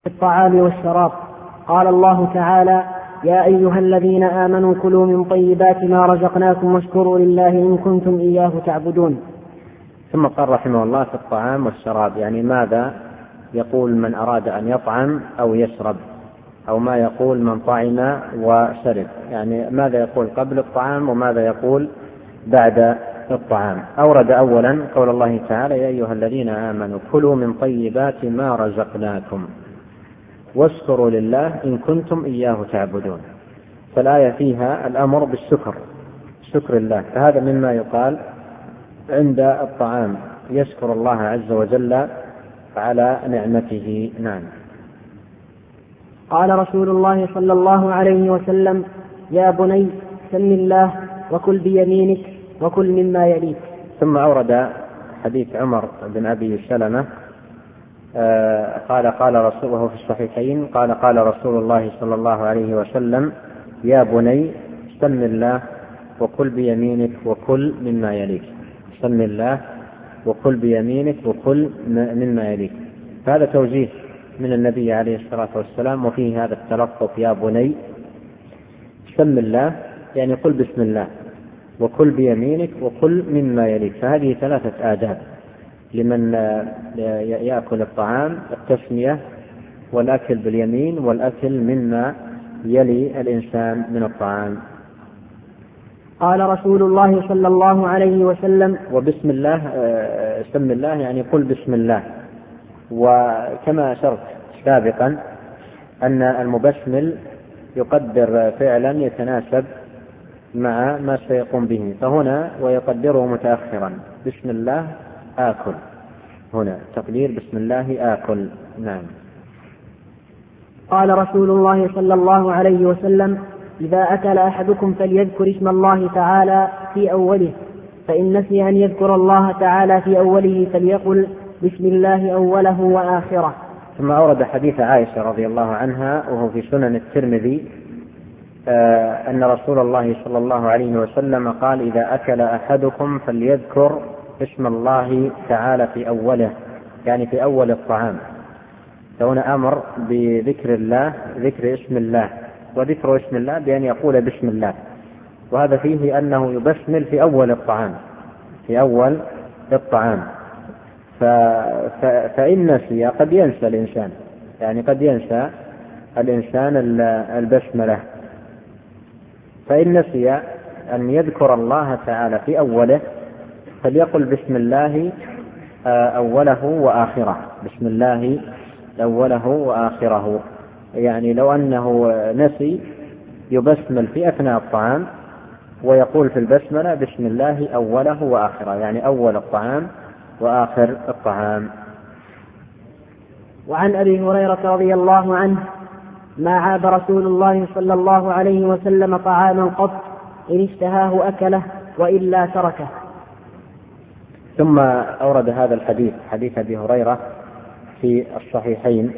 الطعام والشراب. قال الله تعالى: يا أيها الذين آمنوا كلوا من طيبات ما رزقناكم واشكروا لله إن كنتم إياه تعبدون. ثم قال رحمه الله في الطعام والشراب، يعني ماذا يقول من أراد أن يطعم أو يشرب، أو ما يقول من طعم وشرب، يعني ماذا يقول قبل الطعام وماذا يقول بعد الطعام. أورد أولا قول الله تعالى: يا أيها الذين آمنوا كلوا من طيبات ما رزقناكم واشكروا لله إن كنتم إياه تعبدون. فالآية فيها الأمر بالشكر، شكر الله، فهذا مما يقال عند الطعام، يشكر الله عز وجل على نعمته. نعم. قال رسول الله صلى الله عليه وسلم: يا بني سم الله وكل بيمينك وكل مما يليك. ثم أورد حديث عمر بن أبي سلمة قال رسول الله في الصحيحين قال رسول الله صلى الله عليه وسلم: يا بني سم الله وكل بيمينك وكل مما يليك. سم الله وكل بيمينك وكل مما يليك. هذا توجيه من النبي عليه الصلاة والسلام، وفيه هذا التلطف: يا بني سم الله، يعني قل بسم الله، وكل بيمينك وكل مما يليك. فهذه ثلاثة آداب لمن يأكل الطعام: التسمية والأكل باليمين والأكل مما يلي الإنسان من الطعام. قال رسول الله صلى الله عليه وسلم: وبسم الله، سم الله يعني قل بسم الله. وكما أشرت سابقا أن المبسمل يقدر فعلا يتناسب مع ما سيقوم به، فهنا ويقدره متأخرا: بسم الله آكل، هنا تقدير بسم الله آكل. نعم. قال رسول الله صلى الله عليه وسلم: إذا أكل أحدكم فليذكر اسم الله تعالى في أوله، فإن نسي أن يذكر الله تعالى في أوله فليقل بسم الله أوله وآخره. ثم أورد حديث عائشة رضي الله عنها وهو في سنن الترمذي أن رسول الله صلى الله عليه وسلم قال: إذا أكل أحدكم فليذكر اسم الله تعالى في أوله، يعني في أول الطعام. فهنا أمر بذكر الله، ذكر اسم الله، وذكر اسم الله بأن يقول بسم الله، وهذا فيه أنه يبسمل في أول الطعام، في أول الطعام. فإن نسي، قد ينسى الإنسان، يعني قد ينسى الإنسان البسملة، فإن نسي أن يذكر الله تعالى في أوله فليقل بسم الله أوله وآخره، بسم الله أوله وآخره. يعني لو أنه نسي يبسمل في أثناء الطعام ويقول في البسملة بسم الله أوله وآخره، يعني أول الطعام وآخر الطعام. وعن أبي هريرة رضي الله عنه: ما عاب رسول الله صلى الله عليه وسلم طعاما قط، إن اشتهاه أكله وإلا تركه. ثم أورد هذا الحديث، حديث أبي هريرة في الصحيحين،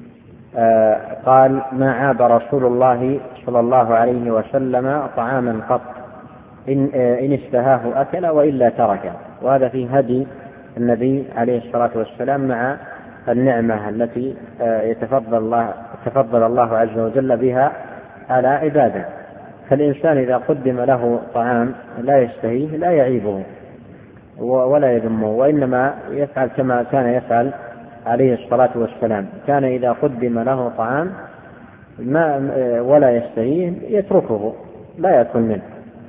قال: ما عاب رسول الله صلى الله عليه وسلم طعاما قط، إن اشتهاه أكل وإلا تركه. وهذا في هدي النبي عليه الصلاة والسلام مع النعمة التي تفضل الله عز وجل بها على عباده. فالإنسان إذا قدم له طعام لا يشتهيه لا يعيبه ولا يذمه، وإنما يفعل كما كان يفعل عليه الصلاة والسلام. كان إذا قدم له طعام ولا يشتهيه يتركه، لا يأكل منه.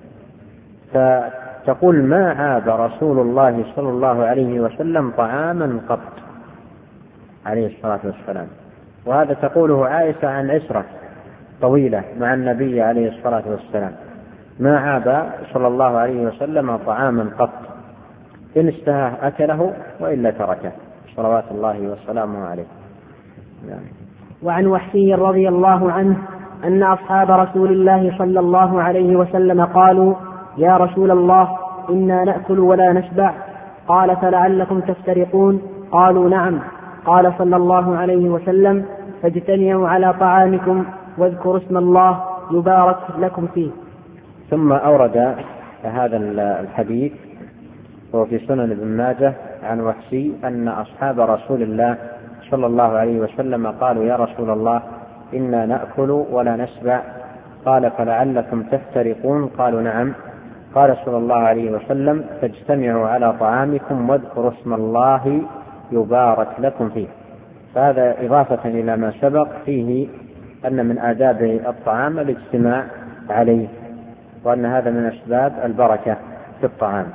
فتقول: ما عاب رسول الله صلى الله عليه وسلم طعاما قط، عليه الصلاة والسلام. وهذا تقوله عائشة عن عشرة طويلة مع النبي عليه الصلاة والسلام. ما عاب صلى الله عليه وسلم طعاما قط، إن اشتهاه أكله وإلا تركه، صلوات الله وسلامه عليه. وعن وحشي رضي الله عنه أن أصحاب رسول الله صلى الله عليه وسلم قالوا: يا رسول الله، إنا نأكل ولا نشبع. قال: فلعلكم تفترقون؟ قالوا: نعم. قال صلى الله عليه وسلم: فاجتمعوا على طعامكم واذكروا اسم الله يبارك لكم فيه. ثم أورد هذا الحديث وفي سنن ابن ماجه عن وحشي أن أصحاب رسول الله صلى الله عليه وسلم قالوا يا رسول الله إنا نأكل ولا نشبع، قال فلعلكم تفترقون؟ قالوا نعم. قال صلى الله عليه وسلم فاجتمعوا على طعامكم واذكروا اسم الله يبارك لكم فيه. فهذا إضافة إلى ما سبق فيه أن من آداب الطعام الاجتماع عليه، وأن هذا من أسباب البركة في الطعام.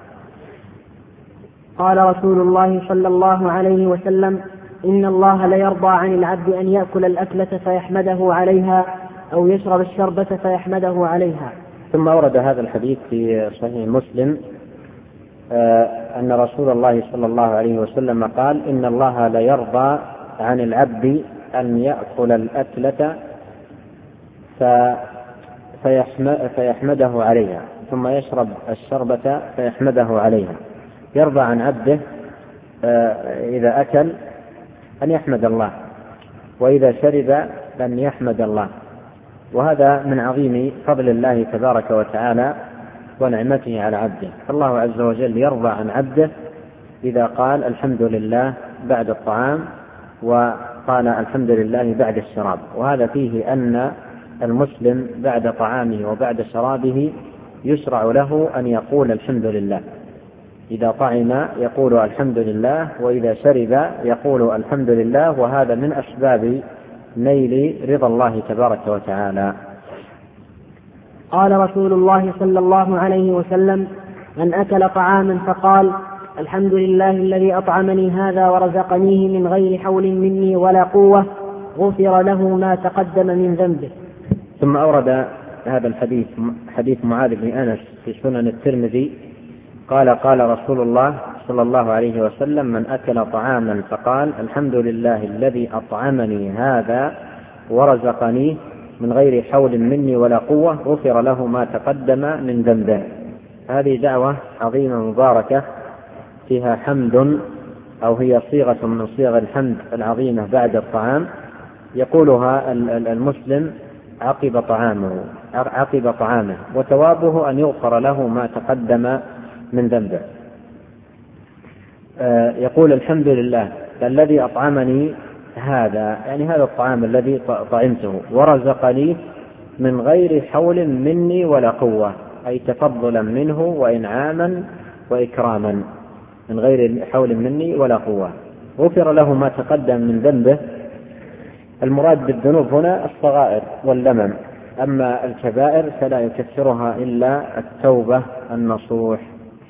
قال رسول الله صلى الله عليه وسلم إن الله ليرضى عن العبد أن يأكل الأكلة فيحمده عليها أو يشرب الشربة فيحمده عليها. ثم أورد هذا الحديث في صحيح مسلم أن رسول الله صلى الله عليه وسلم قال إن الله ليرضى عن العبد أن يأكل الأكلة فيحمده عليها ثم يشرب الشربة فيحمده عليها. يرضى عن عبده إذا أكل أن يحمد الله، وإذا شرب أن يحمد الله، وهذا من عظيم فضل الله تبارك وتعالى ونعمته على عبده. الله عز وجل يرضى عن عبده إذا قال الحمد لله بعد الطعام وقال الحمد لله بعد الشراب، وهذا فيه أن المسلم بعد طعامه وبعد شرابه يشرع له أن يقول الحمد لله. إذا طعم يقول الحمد لله، وإذا شرب يقول الحمد لله، وهذا من أسباب نيل رضا الله تبارك وتعالى. قال رسول الله صلى الله عليه وسلم من أكل طعاما فقال الحمد لله الذي أطعمني هذا ورزقنيه من غير حول مني ولا قوة غفر له ما تقدم من ذنبه. ثم أورد هذا الحديث حديث معاذ بن أنس في سنن الترمذي قال قال رسول الله صلى الله عليه وسلم من أكل طعاما فقال الحمد لله الذي أطعمني هذا ورزقنيه من غير حول مني ولا قوة غفر له ما تقدم من ذنبه. هذه دعوة عظيمة مباركة فيها حمد، أو هي صيغة من صيغ الحمد العظيمة بعد الطعام، يقولها المسلم عقب طعامه، وثوابه أن يغفر له ما تقدم من ذنبه. يقول الحمد لله الذي أطعمني هذا، يعني هذا الطعام الذي طعمته، ورزقني من غير حول مني ولا قوة، أي تفضلا منه وإنعاما وإكراما، من غير حول مني ولا قوة. غفر له ما تقدم من ذنبه. المراد بالذنوب هنا الصغائر واللمم، أما الكبائر فلا يكفرها إلا التوبة النصوح.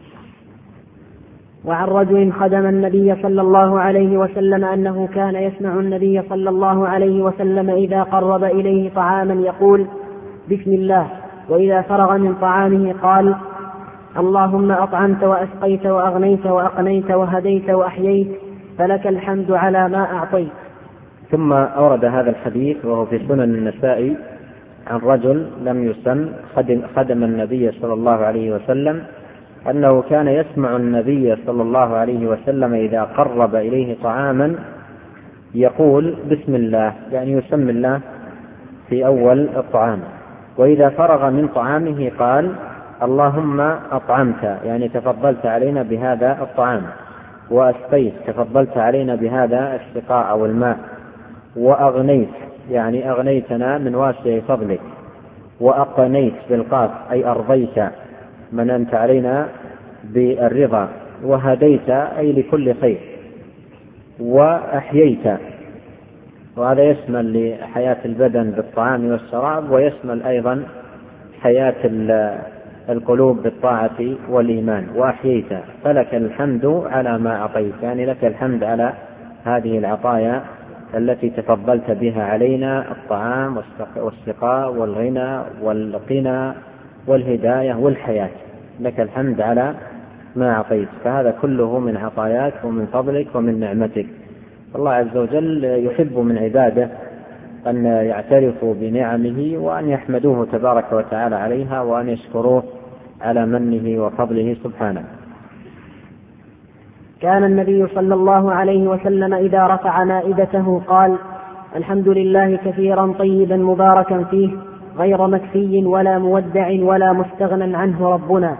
وعن رجل خدم النبي صلى الله عليه وسلم أنه كان يسمع النبي صلى الله عليه وسلم إذا قرب إليه طعاما يقول بسم الله، وإذا فرغ من طعامه قال اللهم أطعمت وأسقيت وأغنيت وأقنيت وهديت وأحييت فلك الحمد على ما أعطيت. ثم أورد هذا الحديث وهو في سنن النسائي عن رجل لم يسم خدم النبي صلى الله عليه وسلم أنه كان يسمع النبي صلى الله عليه وسلم إذا قرب إليه طعاما يقول بسم الله، يعني يسمي الله في أول الطعام، وإذا فرغ من طعامه قال اللهم أطعمت، يعني تفضلت علينا بهذا الطعام، وأسقيت تفضلت علينا بهذا السقاء أو الماء، وأغنيت يعني أغنيتنا من واسع فضلك، وأقنيت بالقاف أي أرضيت مننت علينا بالرضا، وهديت أي لكل خير، وأحييت، وهذا يشمل لحياة البدن بالطعام والشراب، ويشمل أيضا حياة القلوب بالطاعة والإيمان. وأحييت فلك الحمد على ما أعطيت، يعني لك الحمد على هذه العطايا التي تفضلت بها علينا، الطعام والسقاء والغنى والقنى والهداية والحياة، لك الحمد على ما أعطيت. فهذا كله من عطاياك ومن فضلك ومن نعمتك. الله عز وجل يحب من عباده أن يعترفوا بنعمه وأن يحمدوه تبارك وتعالى عليها، وأن يشكروه على منه وفضله سبحانه. كان النبي صلى الله عليه وسلم إذا رفع مائدته قال الحمد لله كثيرا طيبا مباركا فيه غير مكفي ولا مودع ولا مستغنى عنه ربنا.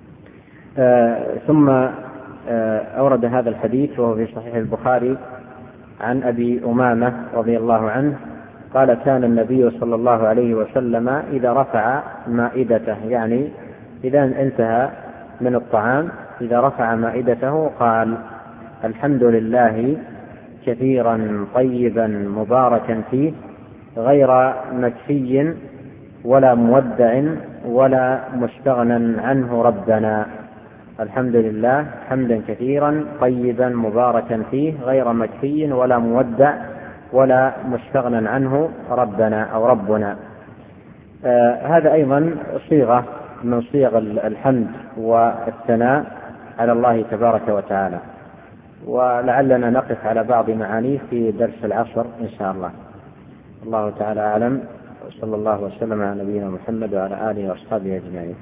ثم أورد هذا الحديث وهو في صحيح البخاري عن أبي أمامة رضي الله عنه قال كان النبي صلى الله عليه وسلم إذا رفع مائدته، يعني إذا انتهى من الطعام، إذا رفع مائدته قال الحمد لله كثيرا طيبا مباركا فيه غير مكفي ولا مودع ولا مستغنى عنه ربنا. الحمد لله حمدا كثيرا طيبا مباركا فيه غير مكفي ولا مودع ولا مستغنى عنه ربنا أو ربنا. هذا أيضا صيغة من صيغ الحمد والثناء على الله تبارك وتعالى، ولعلنا نقف على بعض معانيه في درس العصر إن شاء الله. الله تعالى أعلم، وصلى الله وسلم على نبينا محمد وعلى آله وأصحابه أجمعين.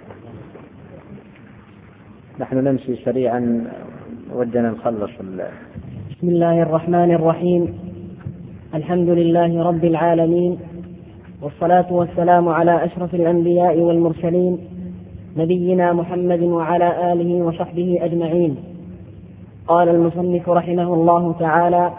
نحن نمشي سريعا ودنا نخلص. بسم الله الرحمن الرحيم. الحمد لله رب العالمين، والصلاة والسلام على أشرف الأنبياء والمرسلين نبينا محمد وعلى آله وصحبه أجمعين. قال المصنف رحمه الله تعالى: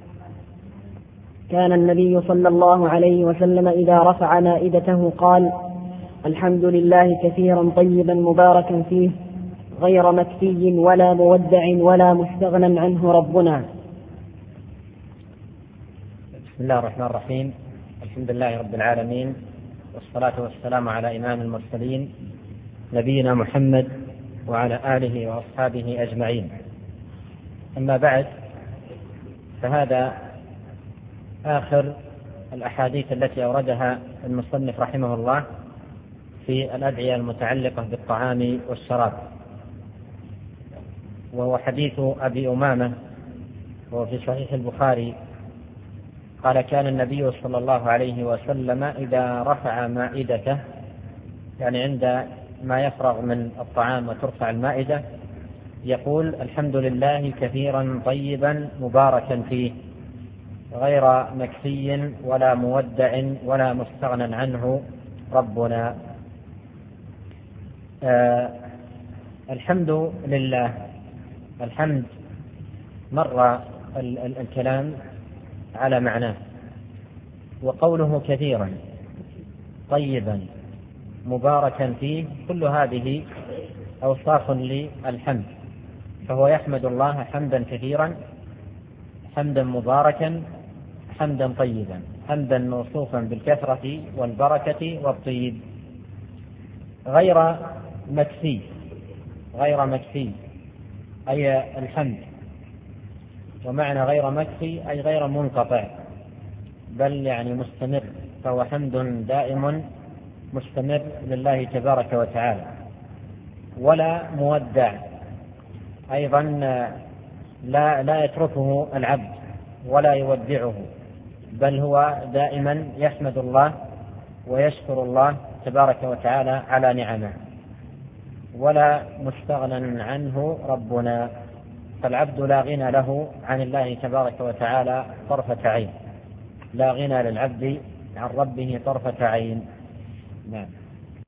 كان النبي صلى الله عليه وسلم إذا رفع مائدته قال الحمد لله كثيرا طيبا مباركا فيه غير مكفي ولا مودع ولا مستغنى عنه ربنا. بسم الله الرحمن الرحيم. الحمد لله رب العالمين، والصلاة والسلام على إمام المرسلين نبينا محمد وعلى آله وأصحابه أجمعين. أما بعد، فهذا آخر الأحاديث التي أوردها المصنف رحمه الله في الأدعية المتعلقة بالطعام والشراب، وهو حديث أبي أمامة وهو في صحيح البخاري قال كان النبي صلى الله عليه وسلم إذا رفع مائدته، يعني عند ما يفرغ من الطعام وترفع المائدة، يقول الحمد لله كثيرا طيبا مباركا فيه غير مكفي ولا مودع ولا مستغنى عنه ربنا. الحمد لله. الحمد مر الكلام على معناه، وقوله كثيرا طيبا مباركا فيه كل هذه أوصاف للحمد، فهو يحمد الله حمدا كثيرا، حمدا مباركا، حمدا طيبا، حمدا موصوفا بالكثرة والبركة والطيب. غير مكفي، غير مكفي أي الحمد، ومعنى غير مكفي أي غير منقطع، بل يعني مستمر، فهو حمد دائم مستمر لله تبارك وتعالى. ولا مودع، أيضا لا يتركه العبد ولا يودعه، بل هو دائما يحمد الله ويشكر الله تبارك وتعالى على نعمه. ولا مستغنى عنه ربنا، فالعبد لا غنى له عن الله تبارك وتعالى طرفة عين، لا غنى للعبد عن ربه طرفة عين. نعم.